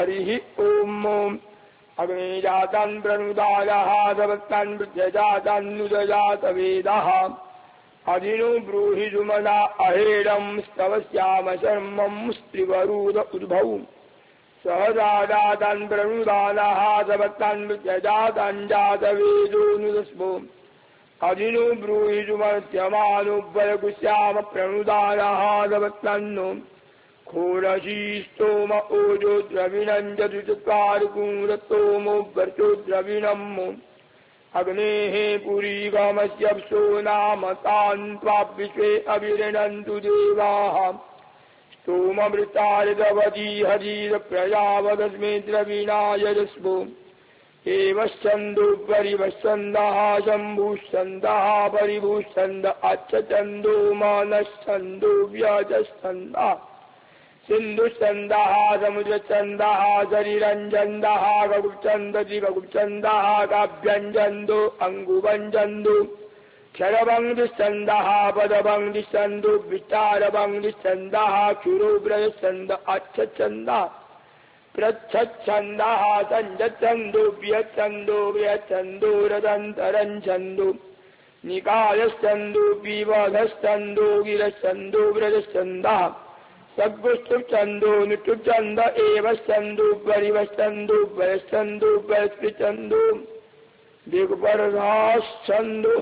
हरिः ओम अग्निजातान् प्रणुदायः सवत्तान् वृद्धजातान्नुदजात वेदः अधिनो ब्रूहि सुमना अहेडं स्तवस्याम शर्मं स्त्रिवरूद उद्भौ सहजातान् प्रणुदानः सवत्तान् वृद्धजातान् जातवेदोऽनुदस्मो अधिनो ब्रूहि सुमत्यमानुभयकुश्याम प्रणुदानः सवत्तान्नो खोरसी स्तोम ओजो द्रविणं चतुचत्वारकूरतोमो वर्चो द्रविणम् अग्नेः पुरीगमस्यप्सो नाम तान् त्वाविश्वे अभिऋणन्तु देवाः स्तोममृतारिदवती हरीर प्रजावदस्मे द्रविणायजस्वो एवश्चन्दो परिवश्चन्दः शम्भुश्चन्दः परिभुश्चन्द अच्छन्दो मानश्चन्दो व्यजश्चन्दः सिन्धुश्चन्दः समुद्रश्चन्दः शरीरञ्जन्दः गगुप्चन्ददिवगुप्चन्दः काव्यञ्जन्दो अङ्गुभञ्जन्दो क्षरभङ्गिश्चन्दः पदभङ्गिश्चन्दो विचारभङ्गिश्चन्दः क्षुरोब्रजश्चन्द अच्छन्दः प्रच्छन्दः सञ्जच्छन्दो व्यच्छन्दो व्यच्छन्दो रदन्तरञ्छन्दो निकायश्चन्दो विवधश्चन्दो गिरश्चन्दो व्रजश्चन्दः सद्गुष्टुप्छन्दो निटुप्छन्द एवश्चन्दो परिवश्चन्दो वयश्चन्दो वयस्पृच्छन्दो दिग्वरदाश्चन्दो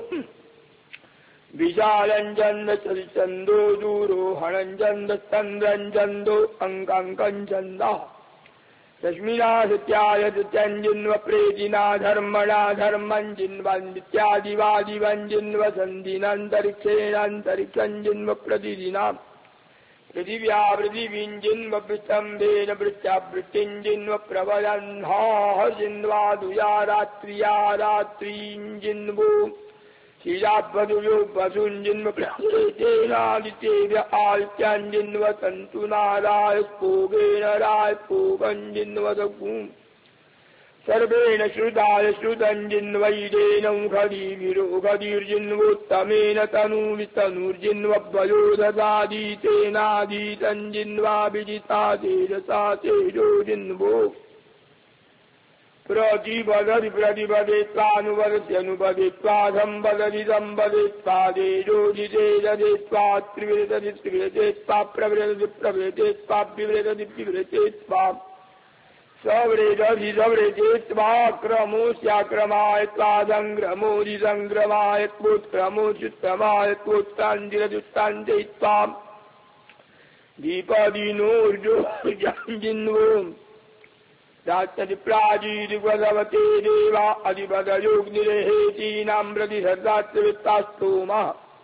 विशालञ्छन्द चरिच्छन्दो दूरोहणञ्छन्द चन्द्रञ्छन्दो अङ्काङ्कञ्छन्दः रश्मिना सत्याय सत्यञ्जिन्व प्रेतिना धर्मणा धर्मञ्जिन्वन्दित्यादिवादिवञ्जिन्व सन्धिनान्तरिक्षेणान्तरिक्षञ्जिन्व प्रतिदिना पृथिव्या पृथिवीञ्जिन्व पृच्छम्भेन वृत्त्या वृत्तिञ्जिन्व प्रवदन्हाः जिन्वा दुया रात्र्या रात्रीञ्जिन्वो क्षीराब्बधुयो वसुञ्जिन्व प्रसेतेनादित्येभ्य आदित्याञ्जिन्व तन्तुनाराय स्पोगेन रायपोगञ्जिन्व दगुम् सर्वेण श्रुताय श्रुतञ्जिन्वैदेन खदीर्जिन्वोत्तमेन तनूर्जिन्वभयो ददादीतेनादीतञ्जिन्वाभिजिता तेजसा तेजो जिन्वो प्रतिपदति प्रतिपदेत्वानुपदत्यनुपदेत्वा संवदति संवदेत्वा तेजोजितेजदेत्वा त्रिवृतति त्रिवृतेत्वा प्रवृतति प्रवृतेत्वा विवृतति विवृतेत्वा सव्रेदधि सव्रेतेत्वा क्रमोऽस्याक्रमाय त्वा सङ्ग्रमोऽधि सङ्ग्रमाय त्वोत्क्रमोऽच्युत्क्रमाय त्वोत्क्रान्तिरच्युत्क्रान्तयित्वा दीपदिनोर्जोर्जिन्वो दास्यति प्राचीदिवदवते देवा अधिपदयोग्निरेहेतीनां प्रतिहर्तात्रिवृत्तास्तोमः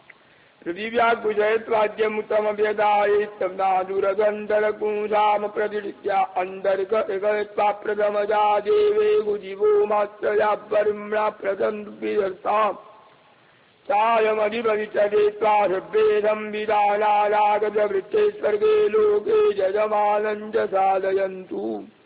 पृथिव्याग्विजयत्वाद्यमुतमव्यदायेत्तम्नादुरगन्धरकुंसाम प्रतिष्ठ्या अन्तर्गत्वा प्रथमजा देवे गुजिवो मात्रया परिम्णा प्रदन्तुभिधर्ताम् चायमधिपतिचदेत्वा सर्वेदं विदानालागतवृत्ते स्वर्गे लोके जजमानं च साधयन्तु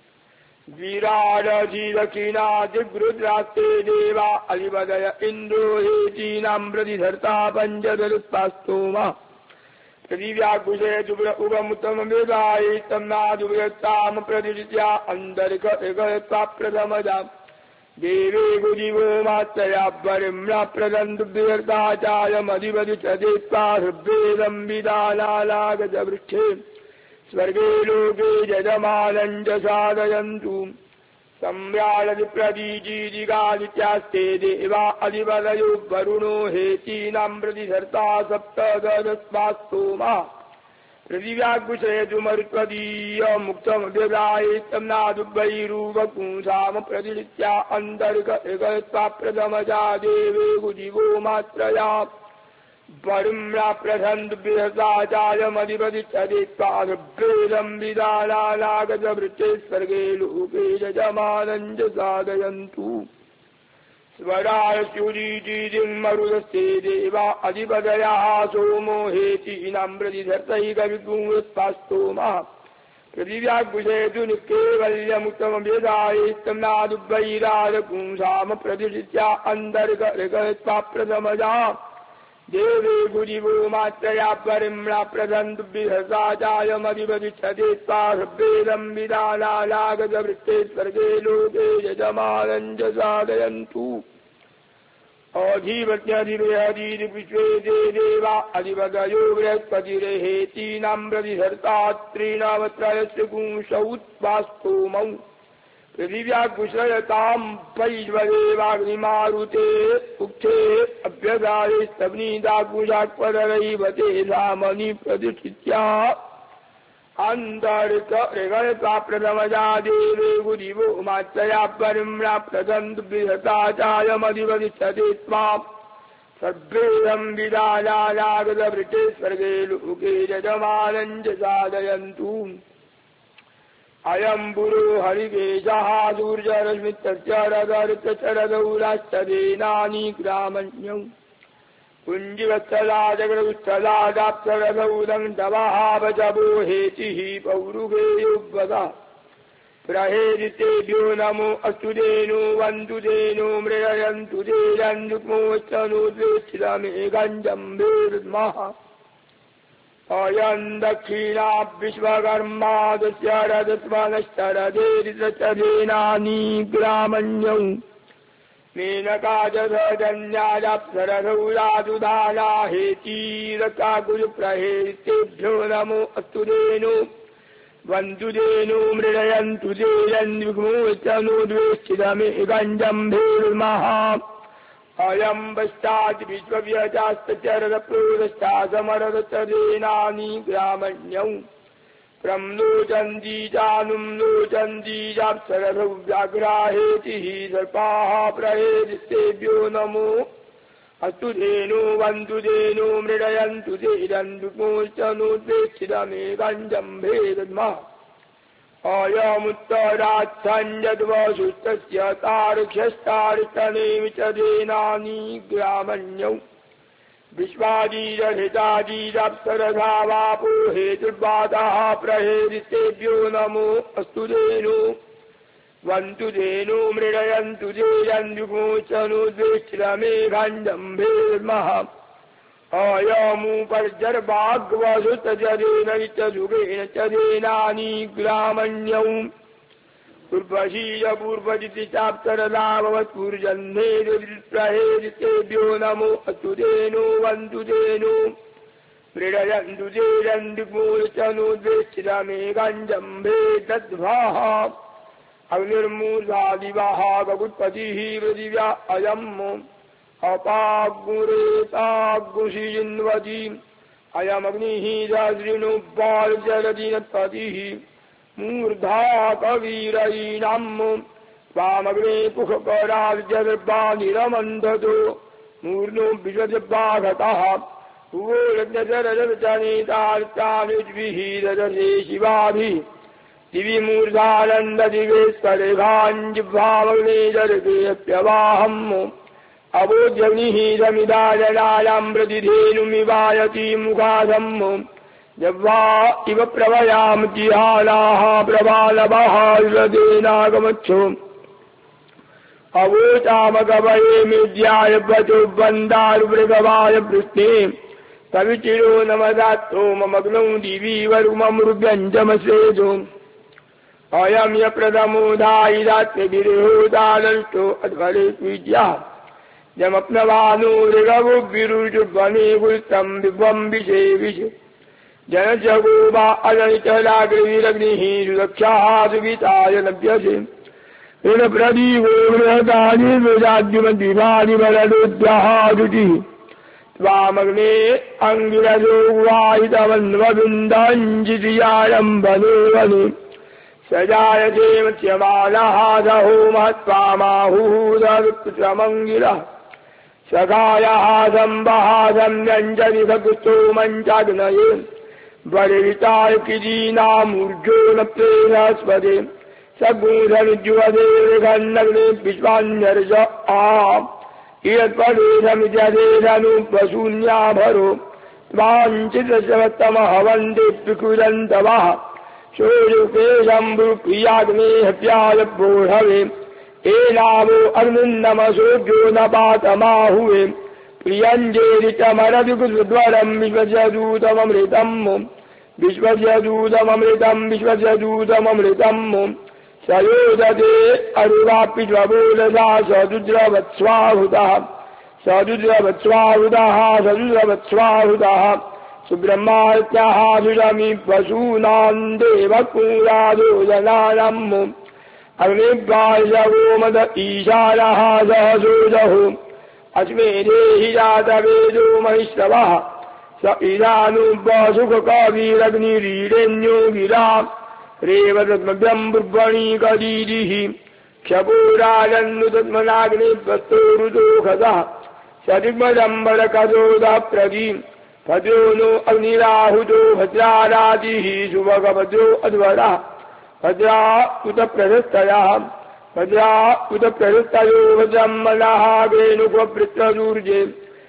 विराडधिदक्षिणादिगृद्रास्ते देवा अधिपदय इन्द्रो हेतीनां प्रतिधर्ता पञ्चदरुत्पास्तोमः पृथिव्याकुशेतु उगमुत्तमवेदायेत्तम्नादुव्यक्ताम प्रतिष्ठ्या अन्तर्गत्वा प्रथमजा देवे गुजिवो मात्रया परिम्णा प्रदन्तुभिधर्ताचायमधिपति च देत्वा हृद्वेदं विदानालागतवृक्षे स्वर्गे लोके जजमानं च साधयन्तु सम्राडति प्रतीचीदिकादित्यास्ते देवा अधिपतयो वरुणो हेतीनां प्रतिधर्ता सप्तदशस्वास्तोमः पृथिव्याकुशेतु मरुत्वदीयमुक्तमव्यदायेत्तम्नादुभैरूपपुंसाम प्रतिष्ठ्या अन्तर्गत्वा प्रथमजा देवे गुजिवो मात्रया परिम्णा प्रथन्तुभिधर्ताचायमधिपति च देत्वा ऋग्वेदं विदानालागतवृत्ते स्वर्गे लोके यजमानं च साधयन्तु स्वराय स्युरीचीदिं मरुदस्ते देवा अधिपतयः सोमो हेतीनां प्रतिधर्तैकविगुंस्तास्तोमः पृथिव्याकुशेतु निःकेवल्यमुक्तमव्यदायेत्तम्नादुभैराजपुंसाम प्रतिष्ठ्या अन्तर्गत्वा प्रथमजा देवे गुरिवो मात्रया परिम्ला प्रदन्तु विहसाचायमधिपतिष्ठते स्वाहृद्वेदं विदानालागतवृत्ते स्वर्गे लोके यजमानञ्च साधयन्तु अधिपत्यधिपयधीर्विश्वे देवा अधिपतयो बृहस्पतिरेहेतीनां प्रतिहर्तात्रीणावत्रयस्य पुंसौत्वास्तोमौ पृथिव्या कुशलतां पैज्वदेवाग्निमारुते उक्थे अभ्यगाये स्तब्नीदाकुशाक्पदरैवते धामनि प्रतिष्ठित्या अन्तरिकरेगणत्वा प्रथमजा देवे गुरिवो मात्रया परिम्ला प्रदन्तु बृहसाचायमधिपतिष्ठते स्वां सर्वेदं विदानानागतवृत्ते स्वर्गे लोके यजमानञ्च साधयन्तु अयं पुरो हरिकेशः सूर्यरश्मितश्चरदौराश्चदेनानि ग्रामण्यौ कुञ्जिवत्सला जगदुत्सलादाप्सरदौदं तवहावचबो हेतिः पौरुगे युग्वदा प्रहेदितेभ्यो नमो अस्तु धेनो वन्तु धेनो मृडयन्तु धेरन्दुक्मोच्चनो द्वेच्छिदमेघञ्जम्भेर्मः अयं दक्षिणा विश्वकर्मा दस्यरदस्वनश्चरदेनानि ग्रामण्यौ मेनका जधन्याजाप्सरधौरादुदाना हेतीरकाकुलप्रहेतेभ्यो नमो अस्तु धेनो वन्तु धेनो मृडयन्तु धेरन्दुक्मोच्चनो द्वेच्छिदमेघञ्जम्भेर्मः अयं पश्चात् विश्वव्यजास्तचरदप्रोदश्चासमरदचदेनानि ग्रामण्यौ प्रम्लोचन्ती चानुं लोचन्ती चाप्सरसौ व्याघ्राहेतिः सर्पाः प्रहेदितेभ्यो नमो अस्तु धेनो वन्तु धेनो मृडयन्तु धेरन्दुक्मोच्चनो द्वेच्छिदमेघञ्जम्भेर्मः अयमुत्तराच्छञ्जद्वसुस्तस्य तार्क्ष्यस्तार्तनेमि च देनानि ग्रामण्यौ विश्वादीरहितादीरप्सरधा वापो हेतुर्वादाः प्रहेदितेभ्यो नमो अस्तु धेनो वन्तु धेनो मृडयन्तु धेरन्दुक्मोच्चनो द्वेच्छिदमेघञ्जम्भेर्मः अयमुपर्जर्वाग्वसुतजदेन च सुखेन च देनानि ग्रामण्यौ पूर्वशीय पूर्वजिति चाप्तरदाभवत्पूर्जन्धेर्प्रहेदितेभ्यो नमो अस्तु धेनो वन्तु धेनो मृडयन्तु धेरन्दुक्मोच्चनो द्वेच्छिदमेघञ्जम्भे तद्भाः अग्निर्मूर्धादिवाः गगुत्पतिः पृथिव्या अयम् अपाग्मुरेताग्मुषिन्वती अयमग्निः दृणुपालजलदिनत्पतिः मूर्धा कवीरयीणाम् वामग्ने पुष्करार्जर्वानिरमन्धतो मूर्नो विश्वजबाघतः भूगोलजरजनेतार्तानुज्भिः ददर्शे शिवाभिः दिवि मूर्धानन्ददिवेश्वरेभाञ्जिह्वामग्ने जर्गेऽप्यवाहम् अवोजग्निः रमिदाजनायां प्रतिधेनुमिवायति मुखाधम् जह्वा इव प्रभयां जिहानाः प्रबालवः विवदेनागमच्छो अवोचामकवये मेद्याय वचो वन्दारुमृगवाय पृष्ठे कविचिरो नमदात्तो ममग्नौ दिवि वरुममृगञ्जमसेजो अयं य प्रथमो धायिदात्मविरेहोदानष्टो अध्वरे विद्याः यमप्नवानो ऋगवुर्विरुजुवने गुल्तं विभ्वं विषे जनजगो वा अजनिचलाग्रविरग्निः सुरक्षाः सुविताय लभ्यसे ऋणप्रदीपो बृहदानि विजाद्युमद्विभानि वरदोद्यः दुतिः त्वामग्ने अङ्गिरजो वाहितवन्वबिन्दाञ्जितियारम्भने वने सजायते मत्स्यमानः दहो महत्त्वामाहुः दवित्रमङ्गिरः सखायः सम्बः सम्यञ्जनि सकृतो मञ्चाग्नये वरितार्किजीनामूर्जो न प्रेरस्पदे सगूढनुज्वदे ऋघन्नग्ने विश्वान्यर्ज इयत्पदेशमित्यदेशनुपशून्याभरो त्वाञ्चितशवत्तमः वन्दे विकुरन्तवः शोरुके शम्भुप्रियाग्नेहत्याय बोढवे एनावो अग्निन्नमसोऽभ्यो न पातमाहुवे प्रियञ्जेरितमरविकुद्वरम् विश्वस्यदूतममृतम् विश्वस्यदूतममृतम् सयोदते अरुवापि स्वबोधसा सदुद्रवत्स्वाहुतः सुब्रह्मात्याः सुषमी पशूनाम् देवपूरादो जनानम् अग्निभ्यासगोमद ईशानः सहसोजहो अस्मे देहि जातवेदो महिश्रवः स इदानुपसुखकविरग्निरीडेन्यो गिरा रेवतत्मभ्यम् ब्रुवणीकदीदिः क्षपुराजन्नुतत्मनाग्निपस्तोरुतोखतः सदिग्मदम्बरकदोदः प्रदीम् भद्रो नो अग्निराहुतो भद्रारातिः सुभगभद्रो अध्वरः भद्रा उत प्रशस्तयो भद्रम्मनः वेणुकवृत्रदूर्जे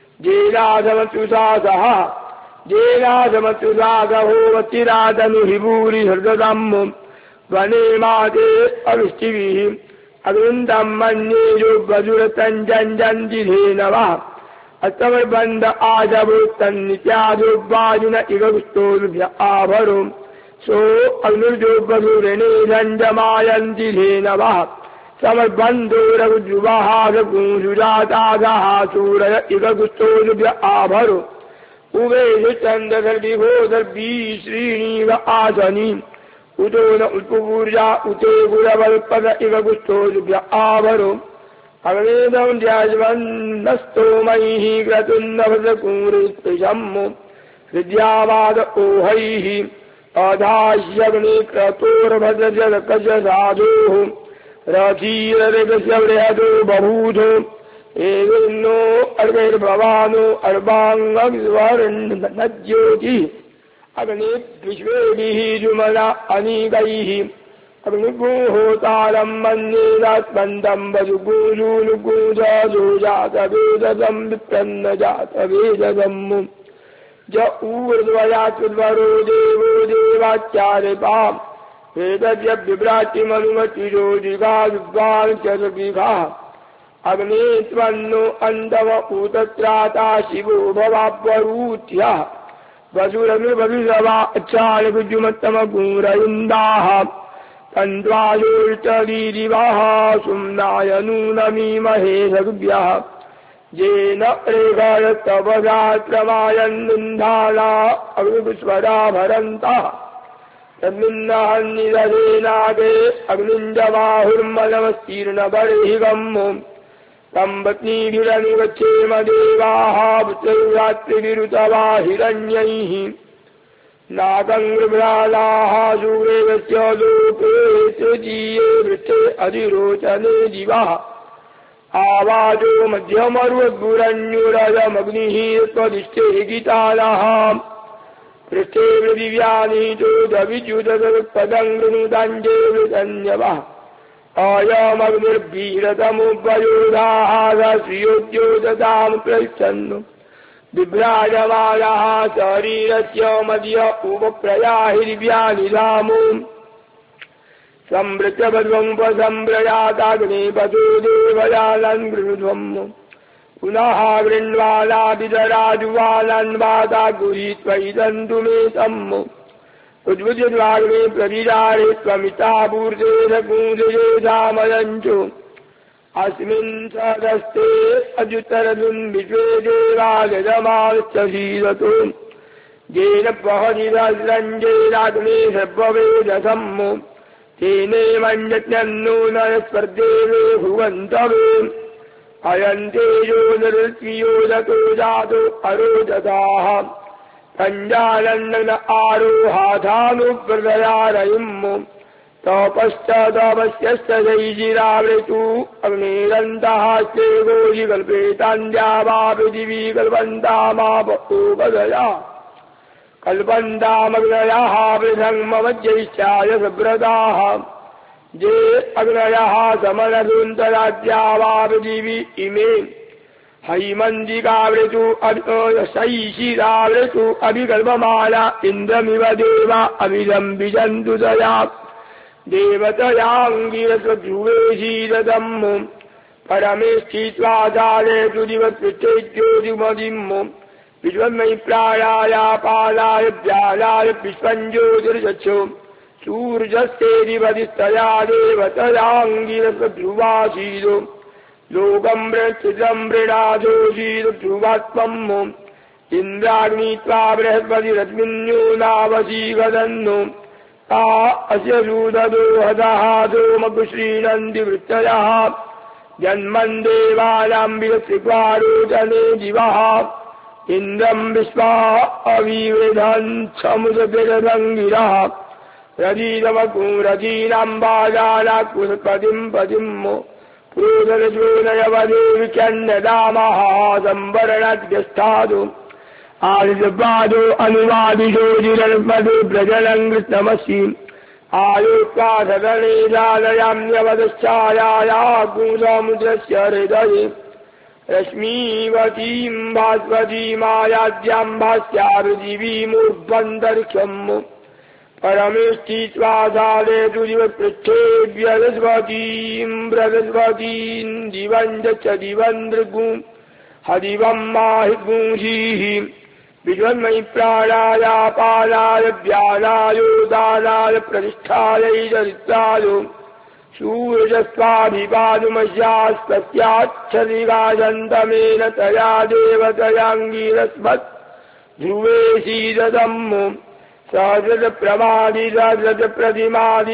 जेनासमत्युषासहो वत्तिरातनुहिभूरि हृददम् वने माते अविष्टिभिः अग्निन्दम् मन्येजो वजुरतञ्जन्ति धेनवः अस्तमर्बन्ध आजवोत्तन्नित्यादोपाजिन इगुस्तोभ्य आभरो सो अग्निर्जोपधुरणे झञ्जमायन्ति धेनवः समर्बन्धो रघुजुवाहासुजातागः सूरय इगुस्तोभ्य आभरो उभे चन्द्रदर्भिभोदर्भी श्रीणीव आसनी उतो न उत्पुपूर्जा उते गुरवल्पद इगुस्तोभ्य आभरो अग्नेदं ध्यायवन्नस्तोमैः क्रतुन्नभद्रकूरित्रिशम् हृद्यावाद ओहैः अधास्यग्ने क्रतोर्भद्रजलकजसाधोः रथीररेकस्य बृहदो बभूथो एवेन्नो अर्गैर्भवानो अर्वाङ्गज्योतिः अग्ने विश्वेभिः जुमना अनीकैः अग्निगोहोतारम् मन्येदात्मन्दम् वसुगोजूनुगोजो जातवेदम् विप्रन्न जातवेदम् ज ऊर्ध्वयात्वरो देवो देवाचार्यपाम् वेदस्य विभ्रातिमनुमतिरो जिगाजुग्वान् च सुभिघाः अग्ने त्वन्नो अन्तम ऊतत्राता शिवो भवाप्वरूथ्यः वसुरनुर्भविषवाचार्यविद्युमत्तमगूरयुन्दाः तन्त्वायोर्चरीरिवाः सुम्नायनूनमीमहे सगुभ्यः येन रेखायस्तपदात्रमायन्निन्धाना अग्निपुष्पदा भरन्तः तन्निन्नहन्निदधेनागे अग्निञ्जबाहुर्मलमस्तीर्णबर्हिगम् तम् पत्नीभिरनुगच्छेम देवाः पुत्ररात्रिभिरुतवा हिरण्यैः नागङ्गृभ्रालाः सूरेवस्य लोके तृतीये वृक्षे अधिरोचने दिवः आवाजो मध्यमरुद्गुरन्युरजमग्निः त्वदिष्टे गीतानः पृष्ठे दिव्यानीतो दविच्युतपदम् गृणुताञ्जे वृतन्यवः अयमग्निर्भीरतमुपयोधाः श्रियोद्योतताम् प्रयच्छन् बिभ्राजमानः शरीरस्य मध्य उपप्रयाहि दिव्यानिधामो संवृत्यवध्वमुपसम्प्रयाताग्नेपतो देवयानन् गृह्ध्वम् पुनः गृह्ण्वानादितराजुवानन् वाता गुहीत्वैदन्तु मे तम् उद्भुजद्वाग्ने प्रतिदारे त्वमिता पूर्तेन कूजयेधामयञ्चो अस्मिन् सदस्ते अजुतरदुन् विश्वे देवागजमाश्चीदतो येन पहनिरञ्जेनाग्ने सर्ववेदसम् तेने मञ्जन्नो न स्पर्धेवे भुवन्तवे अयन्तेजो नृत्योदतो जातो अरोदताः पञ्जानन्न आरोहाधानुप्रदयारयिम् तपश्चादपश्यश्चैजिरावृतु अग्नेरन्तः स्ते गोजिकल्पेतान्द्यावा पृथिवी कल्पन्तामापदया कल्पन्तामग्नयः पृथङ्मवज्यैश्चाय सुव्रताः जे अग्नयः समनदुन्तराद्यावा पृथिवी इमे हैमन्दिकावृतु शैशिरावृतु अभिकल्पमाला इन्द्रमिव देवा अभिदम् विजन्तु दया देवतयाङ्गिरस्वध्रुवेशीरतम् परमे स्थित्वा जालेषु दिवत्पृष्ठे ज्योतिमदिम् विश्वमयि प्राणाय पालाय व्यालाय विश्वम् ज्योतिर्यच्छो सूर्यस्तेदिवदिस्तया देवतयाङ्गिरसध्रुवासीदो लोकम् वृक्षितम् वृणादोषीद ध्रुवात्मम् इन्द्राग्नि त्वा बृहस्पतिरस्मिन्यो नावसीगदन्नो ता अस्य सूददो हदहादो मकुश्रीणन्ति वृत्तयः जन्मन् देवानाम् विरसिक्वारोचने दिवः इन्द्रम् विश्वा अविवेधन् समुद्रभिरङ्गिरः रजीरमकुरजीनाम् बाजानाकुपतिम् पतिम् प्रोदरजोनयवदेवि चन्नदामः संवरणद्यस्थादो आदिजपादो अनुवादिशो जिरन्पदो प्रजलम् कृष्णमसि आलोक्वा सदने जालयाम्यवदश्चायाः कुसमुद्रस्य हृदये रश्मीवतीम् भास्वतीमायाद्याम् भास्यारुजीवीमुर्ध्वन्तरिक्षम् परमे स्थित्वा जालेषु दिवत्पृष्ठेभ्यदस्वतीम् बृहस्पतीम् दिवम् च दिवम् दृगुम् हदिवम् माहि पुंसीः विश्वमयि प्राणाय पालाय व्यालायोदानाय प्रतिष्ठायै चरित्राय सूर्यस्वाभिपादुमस्यास्तस्याच्छदिगाजन्तमेन तया देवतयाङ्गिरस्मत् ध्रुवे सीददम् सहस्रज प्रमादि सहस्रज प्रतिमादि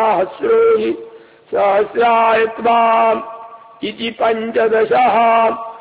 सहस्रस्योन्मादि सहस्राय त्वाम् इति 15